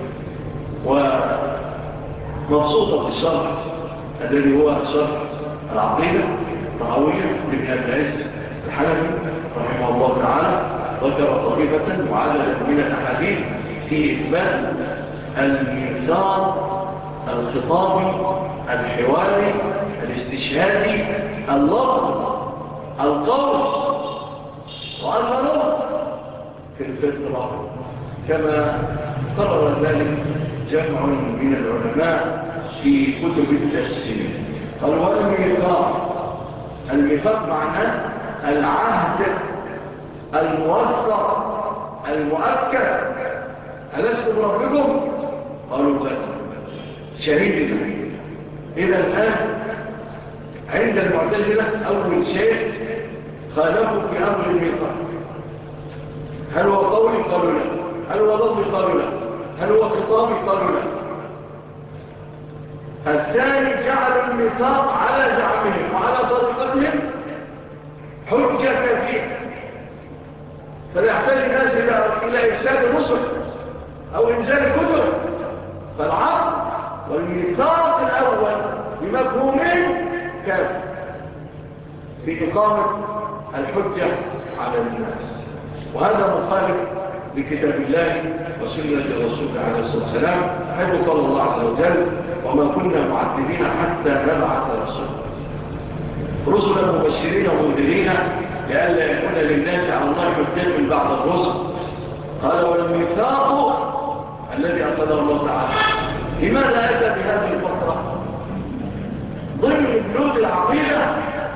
ومبسوطة في الشرح الذي هو شرح العقيدة الطحاوية لابن أبي العز الحنفي رحمه الله تعالى، ذكر طريقة وعددا من الأحاديث في إثبات الميثاق الخطابي الحواري الاستشهادي اللفظ القول وأثره في الفطرة، كما قرر ذلك جمع من العلماء في كتب التفسير. قالوا الميثاق معناه العهد الموثق المؤكد، ألست بربكم؟ قالوا بلى شهيدنا. إذا الآن عند المعتزلة أول شيء خالفوا في أمر الميثاق، هل هو قولي؟ قالوا لا. هل هو لفظي؟ قالوا لا. هل هو خطابي؟ قالوا لا. الثاني جعلوا الميثاق على زعمهم وعلى طريقتهم حجة كافية، فلا يحتاج الناس إلى إفساد الرسل أو إنزال الكتب. فالعقد والميثاق الأول بمفهومين كافي في إقامة الحجة على الناس، وهذا مخالف لكتاب الله وسنة الرسول عليه الصلاة والسلام، حيث قال الله عز وجل وما كنا معذبين حتى نبعث رسلا مبشرين ومنذرين لئلا يكون للناس على الله حجة من بعد الرسل. قال والميثاق الذي أخذه الله تعالى لماذا أتى بهذه الفترة ضمن بنود العقيدة؟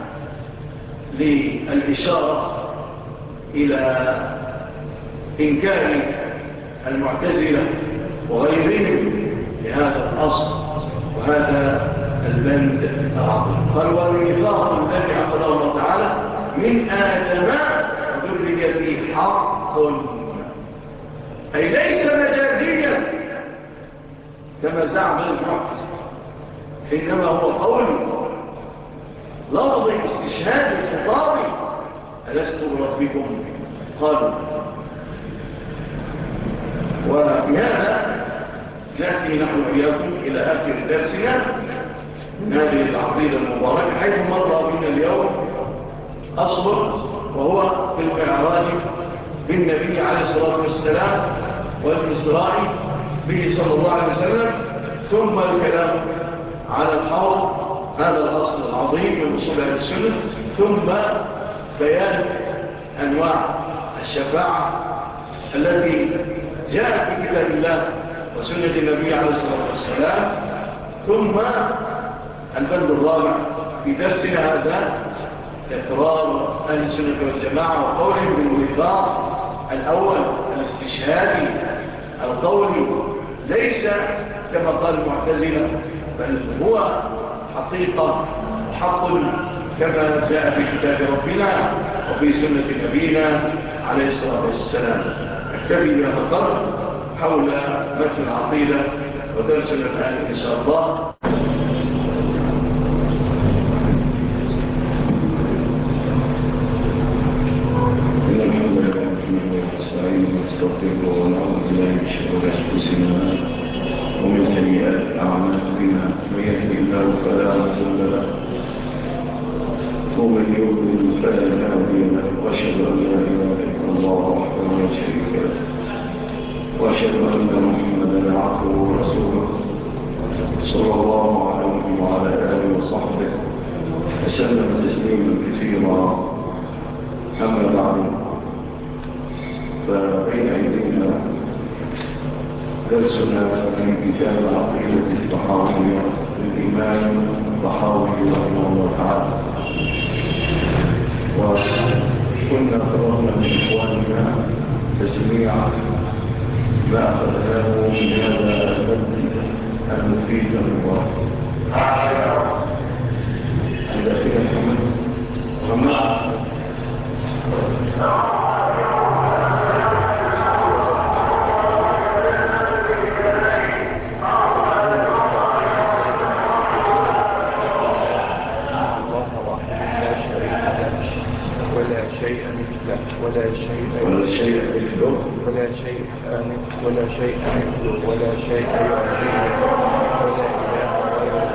للإشارة إلى إنكار المعتزلة وغيرهم لهذا الأصل وهذا البند العظيم. قال والميثاق الذي أخذه الله تعالى من آدم وذريته حق، أي ليس مجازيا كما زعم المعتزلة، إنما هو قول لفظ استشهاد الخطاب ألست بربكم؟ قالوا. وبهذا نأتي نحن وإياكم إلى آخر درسنا من هذه العقيدة المباركة، حيث مر بنا اليوم أصبر وهو في المعراج بالنبي عليه الصلاة والسلام والإسراء به صلى الله عليه وسلم، ثم الكلام على الحوض هذا الأصل العظيم من أصول أهل السنة، ثم بيان أنواع الشفاعة التي جاءت في كتاب الله وسنة النبي عليه الصلاة والسلام، ثم البند الرابع في درسنا هذا إقرار أهل السنة والجماعة وقولهم بالميثاق الأول الاستشهادي القولي، ليس كما قال المعتزلة بل هو حقيقة وحق كما جاء في كتاب ربنا وفي سنة نبينا عليه الصلاة والسلام. أكتفي بهذا القدر حول متن العقيدة ودرسنا الآن إن شاء الله. ونستغفره ونعوذ بالله من شرور أنفسنا ومن سيئات أعمالنا من يهده الله فلا مضل له ومن يضلل فلا هادي له وأشهد أن لا إله إلا الله وحده لا شريك له وأشهد أن محمدا عبده ورسوله صلى الله عليه وعلى آله وصحبه وسلم تسليما كثيرا. أما بعد فبين أيدينا درسنا من كتاب العقيدة الطحاوية للإمام الطحاوي رحمه الله تعالى، وكنا طلبنا من إخواننا تسميع ما أخذناه من هذا المبنى المفيد المبارك. عند أخينا محمد ولا شيء مثله ولا شيء مثله ولا شيء يعجبه ولا إله غيره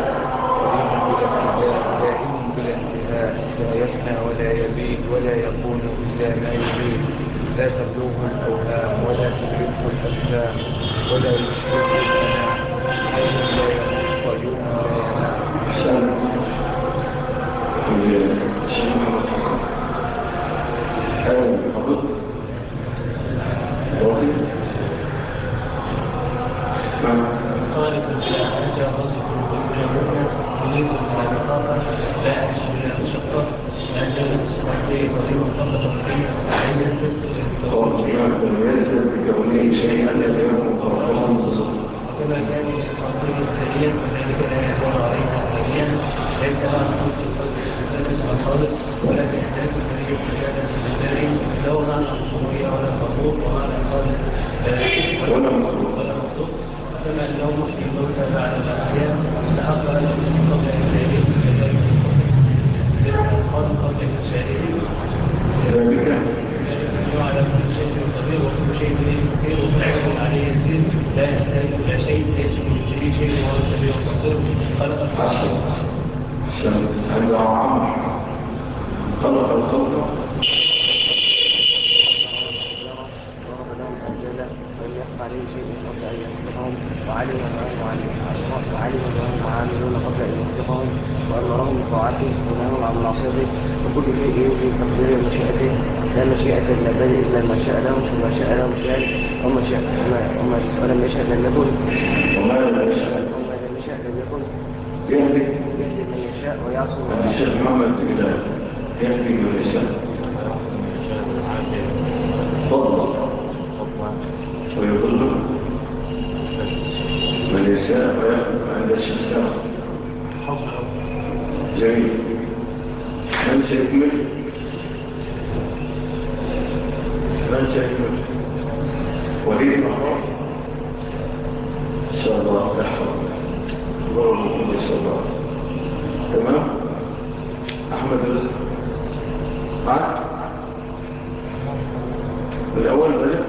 دائم بلا انتهاء لا يفنى ولا يبيد ولا يكون إلا ما يريد لا تبلغه الأوهام ولا تدركه الأجسام ولا يشبهه الأنام حي لا يموت قيوم لا ينام. خالق بلا حاجة رزق بلا مؤمن مليك بلا نقاطة لا أعيش بلا مشقة لا جلد سمعتين ولي مطلقة فيه عين بكونه شيئا لم يكن قبله متصف كما كان سمعتين ثانيا وذلك لا يزال عليها ثانيا ليس مع خلق الخلق الثالث الخالق ولا بإحداث الفريق مجالا سبتاري لا معنى الحضورية ولا المخلوق ومعنى الخالق ولا مخلوق كما أنه محيي الموتى بعد الأحياء استحق أن يكون قبل إنسانه كذلك الخالق قبل إنسانه ذلك على كل شيء قدير وكل شيء قدير وفعل عليه يسير لا يحتاج إلى شيء ليس من جديد شيء وهو السميع البصير خلق الخلق هذا عمر خلق الخلق عليه شيء قبل أن يخلقهم وعلم أنهم عاملون قبل أن يخلقهم وأن رغم طاعته ونهوا عن معصيته وكل شيء يجري تقدير مشيئته لا مشيئة إلا بل إلا ما شاء لهم وما شاء لهم كان ولم يشاء لم يكن وما لم يشاء لم يكن يهدي من يشاء ويعصي من الشيخ محمد إلى يهدي من يشاء فضلا ويضل من يشاء ويأخذ عند الشمسان. جميل. من سيكمل وليد الأخبار إن شاء الله يحفظ الله المفروض إن شاء الله. تمام. أحمد رزق معك الأول بدأ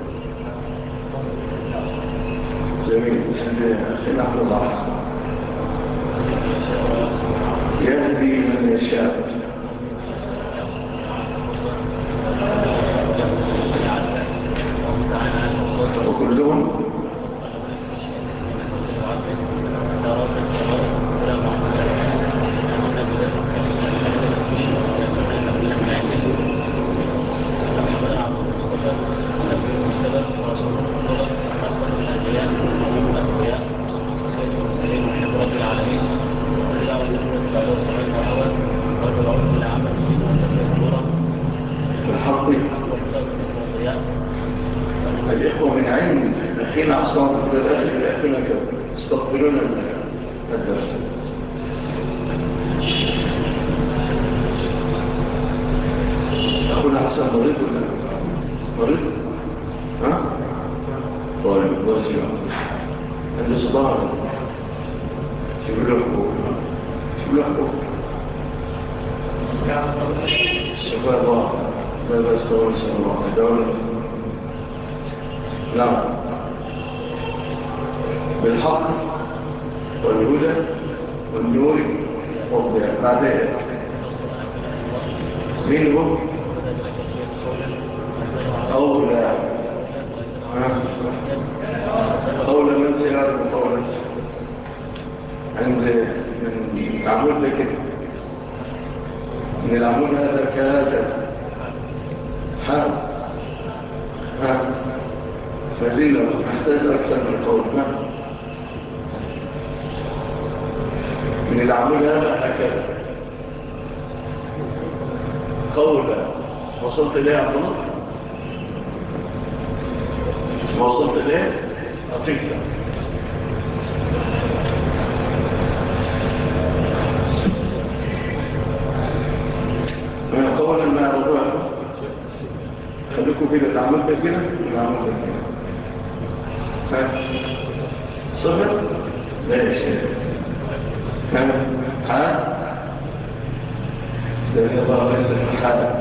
جميل. أخينا أحمد الله يهدي من يشاء وكلهم الإخوة من عين أخينا عصام الأخينا استقبلون الدرس. أخونا حسن مريض ولا مريض؟ ها؟ طيب وزيع عند صدار شبه له شفاء الله لا بأس طول سنة الله دولة نعم بالحق والهدى والنور والضياء بعدين منه أولى من سيارة مطولة عند من العمود ده كده من العمود هذا كهذا فزينا نحتاج أكثر من قول من العمود هذا هكذا قولا وصلت إليه عبد الله وصلت إليه أطيقنا من قولا ما رضوها خليكم كده العمود ده كده العمود ده كده صفر لا شيء حال لأن الله ليس في حال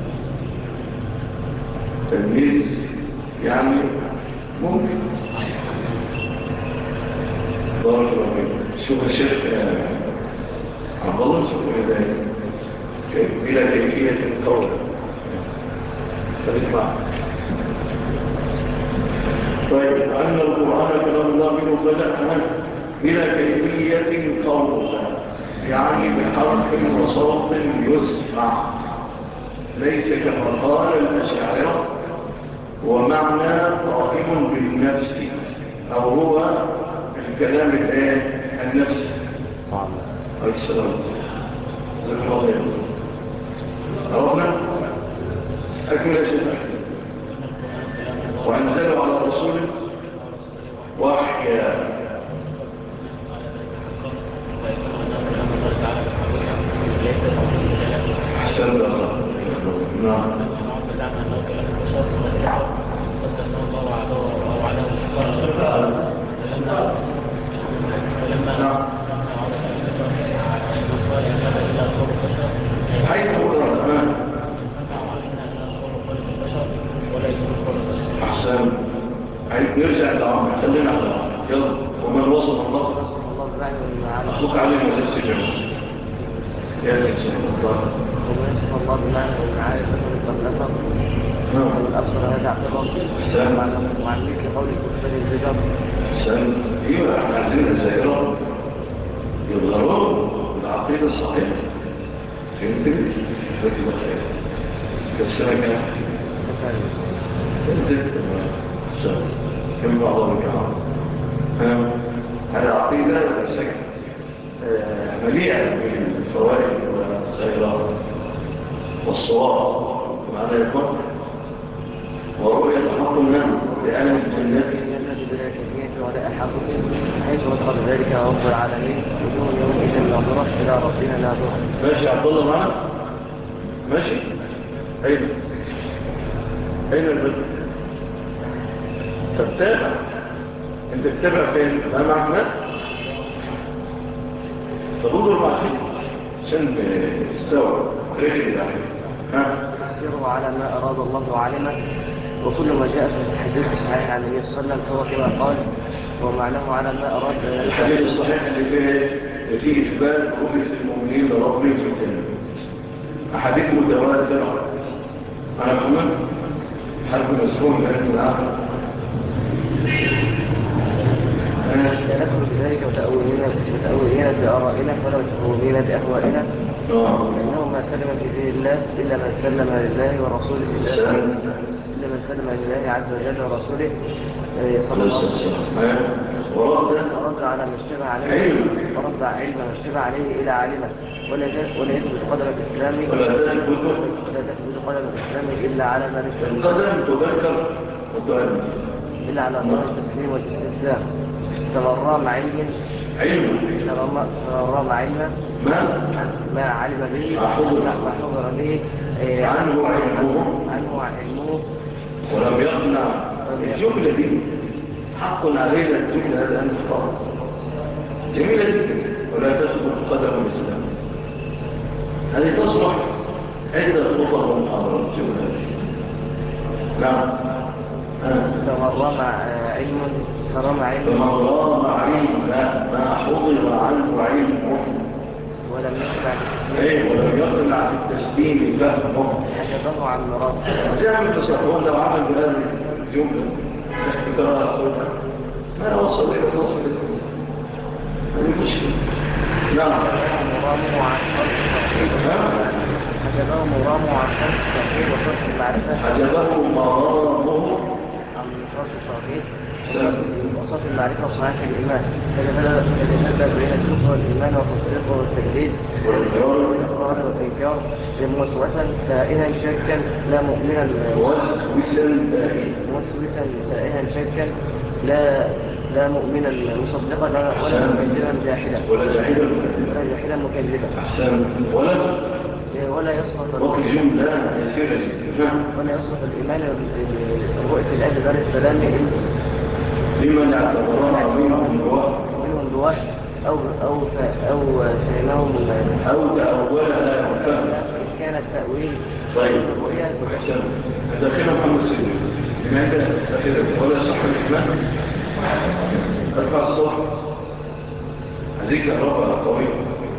تلميذ يعني ممكن بارك الله فيك شوف الشيخ عبد الله شوف ذلك بلا كيفية القول فنسمع طيب أن القرآن كلام الله منه بدأ بلا كيفية قول يعني بحرف وصوت يسمع ليس كما قال الأشاعرة ومعنى قائم بالنفس أو هو الكلام النفسي عليه السلام زي الله عرفنا أكمل أشياء وأنزلوا على رسول وحيا أحسن الله نعم حيث أحسن حيث يرجع العمر خلينا على العمر يلا ومن وصف الله أخوك عليه مجلس جميع يا نسي الله ومن يصف الله بمعنى والمعارف والنفر والأبصر هذا اعتبار وعن مثل قول كفر الزجر سن ايوه احنا عايزين الزائرة يظهرون العقيدة الصحيحة فهمتني؟ فهمتني بخير كالسنة كم بعضهم كمان هذه عقيدة مليئة بالفوائد والخيرات والصواب معنى يكون ورؤية حق النام لأهل الجنة بلا كيفية ولا أحد حيث وضع ذلك رب العالمين وجوه يومئذ ناظرة إلى ربنا ناظرة. ماشي عبد الله معنا ماشي أين البدء تتابع انت تتابع فين ما معنا تبوضوا المعفين عشان تستوى رجل تسيره على ما أراد الله وعلمه وكل ما جاء في الحديث الصحيح عن النبي صلى الله عليه وسلم فهو كما قال ومعناه على ما أراد الحديث الصحيح اللي فيه إثبات رؤية المؤمنين لربهم في الجنة أحاديث متواترة أنا محمد حرب مسكون لأنه العقل لا ندخل بذلك وتأولين بآرائنا ولا متأولين بأهوائنا إنه ما سلم بإذن الله إلا من سلم لله ورسوله إلا من سلم لله عز وجل ورسوله صلى الله عليه وسلم ورد على ما اشتبه عليه ورد علم ما اشتبه عليه إلى عالمه ولا يثبت قدر الإسلام إلا على ما نشبه القدم تذكر وتؤمن إلا على ظاهر التسليم والاستسلام تبرى مع علم تبرى مع علم ما علم به ما حضر به عنه علمه ولم يقنع الجملة دي حق علينا الجملة هذا أن نختار جميلة جدا ولا تثبت قدم الإسلام هذه تصلح عدة خطر ومحاضرات الجملة دي نعم رام علم كرام علم فمن رام علم ما حضر عنه علمه ولم يسمع ايه ولم يقنع بالتسليم فهمه حجبه عن مراد. تعمل تصرفون لو عمل بهذه الجملة ما وصل إلى الوصل هذه مشكلة. نعم مرامه عن فرق التوحيد حجبه مرامه عن فرق التوحيد وصرف المعرفة حجبه مرامه عن فرق التوحيد وصرف المعرفة وصناعة الإيمان تتبدأ بين الكفر والإيمان والتصديق والتجديد والإقرار والإنكار موسوسا سائها شكا لا مؤمنا موسوسا سائها شكا لا مؤمنا مصدقا ولا مكذبا جاحدا ولا جاحدا مكذبا أحسن ولا يصرف وقت جملة يسيرة جدا ولا يصرف الإيمان برؤية الآب دار السلام لمن اعتبرها منهم بواحد أو فهمهم أو تأولها وفهم كان التأويل طيب الرؤية أحسن داخل محمد سيدي لماذا أستخدم ولا صح الإيمان أرفع الصوت هذيك الرابعة قوية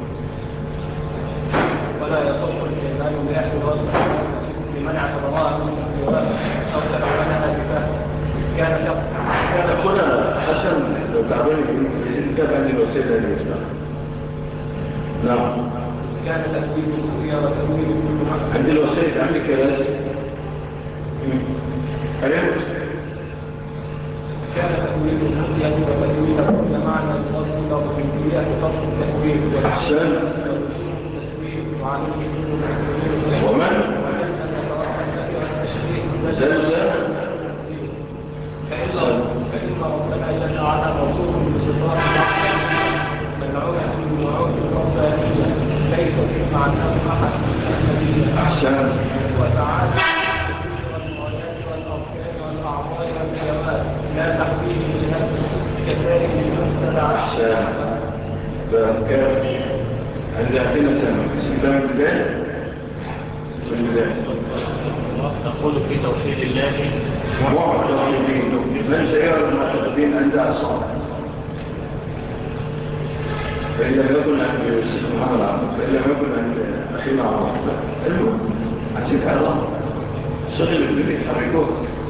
ولا يصح الإيمان بأحد الوصف لمن اعتبرها من الجواب أو تبعها بفهم كان هنا حسن لو تعبان يزيد تابع للوسيلة المفتاح. نعم كان تأويل الرؤيا وتأويل عند الوسيلة عندك كراسي أليم كان تأويل الرؤيا وتأويل كل معنى الفضل والربوبية فضل التأويل أحسن والتسويل وعليه ومن زل فإن ربنا جل وعلا موصوف بصفات ملعونة بالوعود الربانية ليس في معناه أحد النبي أحسن وتعالى والغايات والأركان والأعضاء والكلمات لا تحويل لنفسه كذلك المبتدع أحسن فكان عند عندنا سنة بسم الله البداية نقول في توحيد الله معتقدين من سيرى المعتقدين عند أصحاب فإن لم يكن عند سبحان الله فإن لم يكن عند أخينا الله المهم عزيز على الله شغل الدنيا حركوه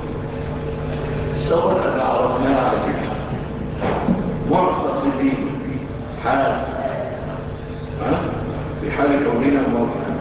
سوى أن عرفناها على فكرة معتقدين حال في حال كوننا موقعا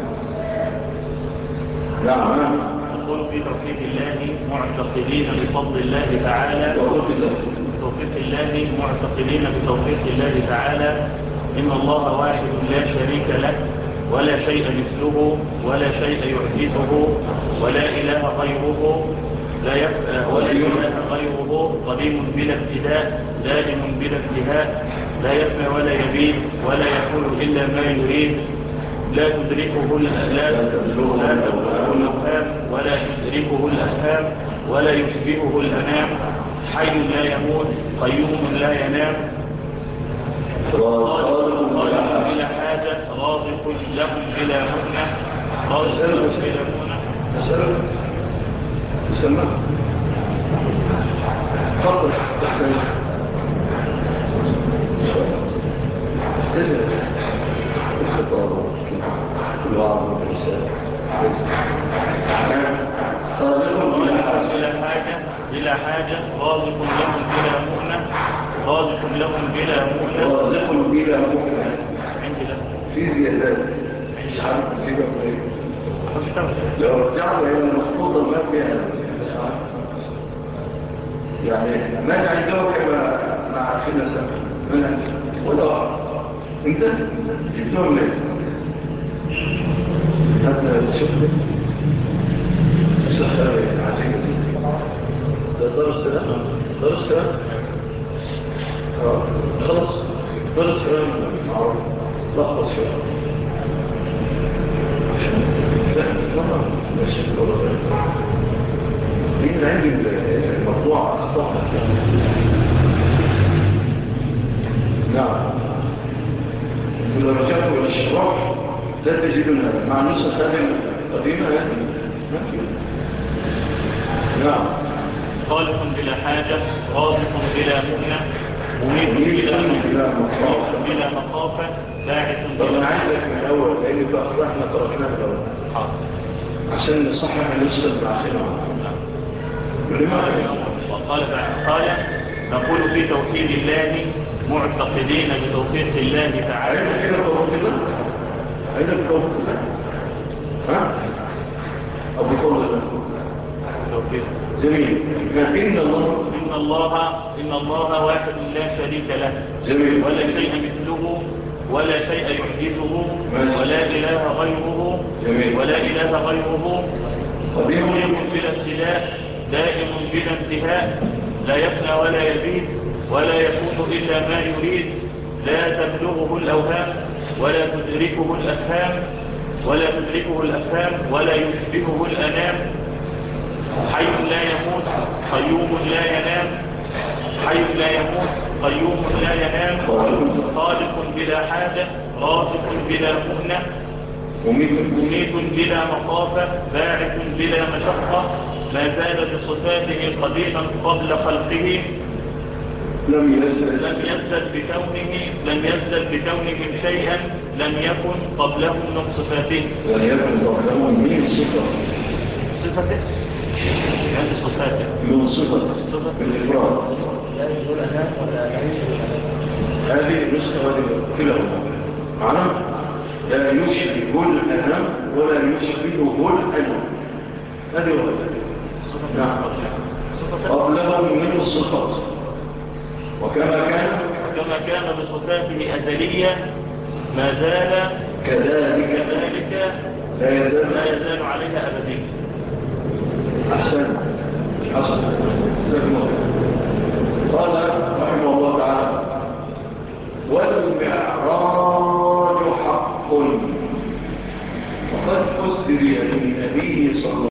نعم نقول في توحيد الله معتقدين بفضل الله تعالى توفيق الله معتقدين بتوفيق الله تعالى إن الله واحد لا شريك له ولا شيء مثله ولا شيء يعجزه ولا إله غيره ولا إله غيره قديم بلا ابتداء دائم بلا انتهاء لا يفنى ولا يبيد ولا يكون إلا ما يريد لا تدركه الأوهام ولا تدركه الأفهام ولا يشبهه الأنام حي لا يموت قيوم لا ينام رازق بلا حاجة رازق لهم بلا مؤنة رازق بلا مؤنة أسألك تسمى فضل تحمل الخطاب كل واحد من الإنسان بلا حاجة رازق لهم بلا مؤنة رازق لهم بلا مؤنة رازق بلا مؤنة عندي لا في زيادات مش عارف تسيبها بغير لو رجعنا إلى المخطوطة ما فيها يعني ما عنده كما مع أخينا سنة من عنده ولا واحد انت جبتهم ليه هذا شفت صحة عجيبة دار السلام خلاص دار السلام معروف لحظة شوية لا طبعا ماشي لأن عندي الموضوع أخطاء نعم إذا رجعت إلى الشرح لا تجدنا مع النسخ هذه القديمة هذه ما فيها نعم خالق بلا حاجة، رازق بلا مؤنة، مميت بلا مخافة، باعث طب بلا أنا عايزك من الأول لأن في أخطاء احنا تركناها الأول حاضر. عشان نصحح النسخة العاشرة. قال نقول في توحيد الله معتقدين بتوفيق الله تعالى. عايزك كده توفيق الله؟ عايزك توفيق الله؟ ها؟ أو بفضل الله؟ توفيق. جميل. إن الله واحد لا شريك له. جميل. ولا شيء مثله ولا شيء يحدثه ولا إله غيره. جميل. ولا إله غيره. قديم بلا ابتداء دائم بلا انتهاء لا يفنى ولا يبيد ولا يكون إلا ما يريد لا تبلغه الأوهام ولا تدركه الأفهام ولا يشبهه الأنام حي لا يموت قيوم لا ينام خالق بلا حاجة رازق بلا مؤنة مميت بلا مخافة باعث بلا مشقة ما زال بصفاته قديما قبل خلقه لم يزدد بكونه شيئا لم يكن قبله من صفاته يعني صفاته من صفة الإفراد. هذه نسخة كلاهما معنا لا يشبه الأنام ولا يشبهه الأنام. هذه وهذه. نعم. قبله من الصفات وكما كان بصفاته أزلية ما زال كذلك لا يزال عليها أبدية. أحسن قال رحمه الله تعالى والمعراج حق وقد أسري للنبي صلى